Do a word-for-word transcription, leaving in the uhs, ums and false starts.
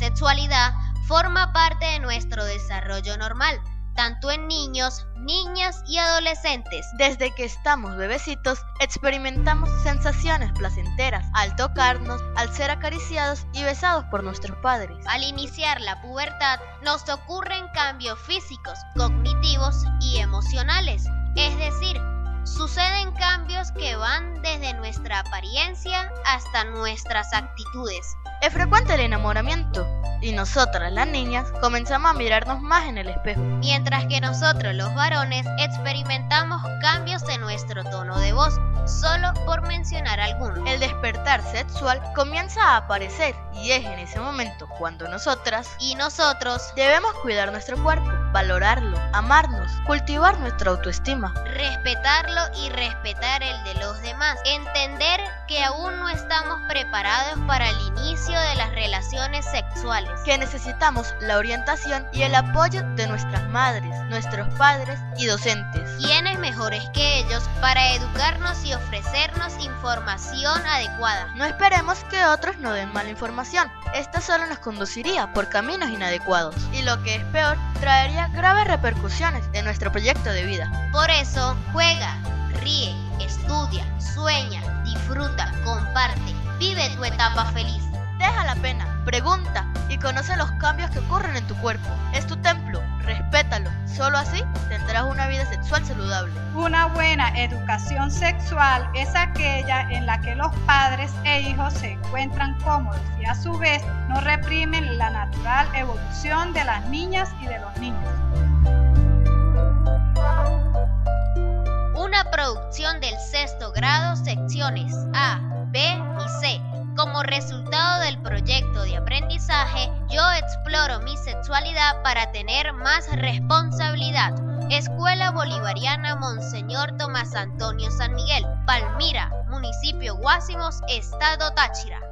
sexualidad forma parte de nuestro desarrollo normal, tanto en niños, niñas y adolescentes. Desde que estamos bebecitos, experimentamos sensaciones placenteras al tocarnos, al ser acariciados y besados por nuestros padres. Al iniciar la pubertad, nos ocurren cambios físicos, cognitivos y emocionales, es decir, suceden cambios que van desde nuestra apariencia hasta nuestras actitudes. Es frecuente el enamoramiento y nosotras, las niñas, comenzamos a mirarnos más en el espejo. Mientras que nosotros, los varones, experimentamos cambios en nuestro tono de voz, solo por mencionar algunos. El despertar sexual comienza a aparecer y es en ese momento cuando nosotras y nosotros debemos cuidar nuestro cuerpo, valorarlo, amarnos, cultivar nuestra autoestima, respetarlo y respetar el de los demás, entender que aún no estamos preparados para el inicio de las relaciones sexuales, que necesitamos la orientación y el apoyo de nuestras madres, nuestros padres y docentes. ¿Quiénes mejores que ellos para educarnos y ofrecernos información adecuada? No esperemos que otros nos den mala información, esta solo nos conduciría por caminos inadecuados y lo que es peor, traería graves repercusiones en nuestro proyecto de vida. Por eso, juega, ríe, estudia, sueña, disfruta, comparte, vive tu etapa feliz. Deja la pena, pregunta y conoce los cambios que ocurren en tu cuerpo. Es tu templo, respétalo. Solo así tendrás una vida sexual saludable. Una buena educación sexual es aquella en la que los padres e hijos se encuentran cómodos y a su vez no reprimen la natural evolución de las niñas y de los niños. Una producción del sexto grado, secciones A, B y C. Como resultado del proyecto de aprendizaje, Yo exploro mi sexualidad para tener más responsabilidad. Escuela Bolivariana Monseñor Tomás Antonio San Miguel, Palmira, municipio Guásimos, estado Táchira.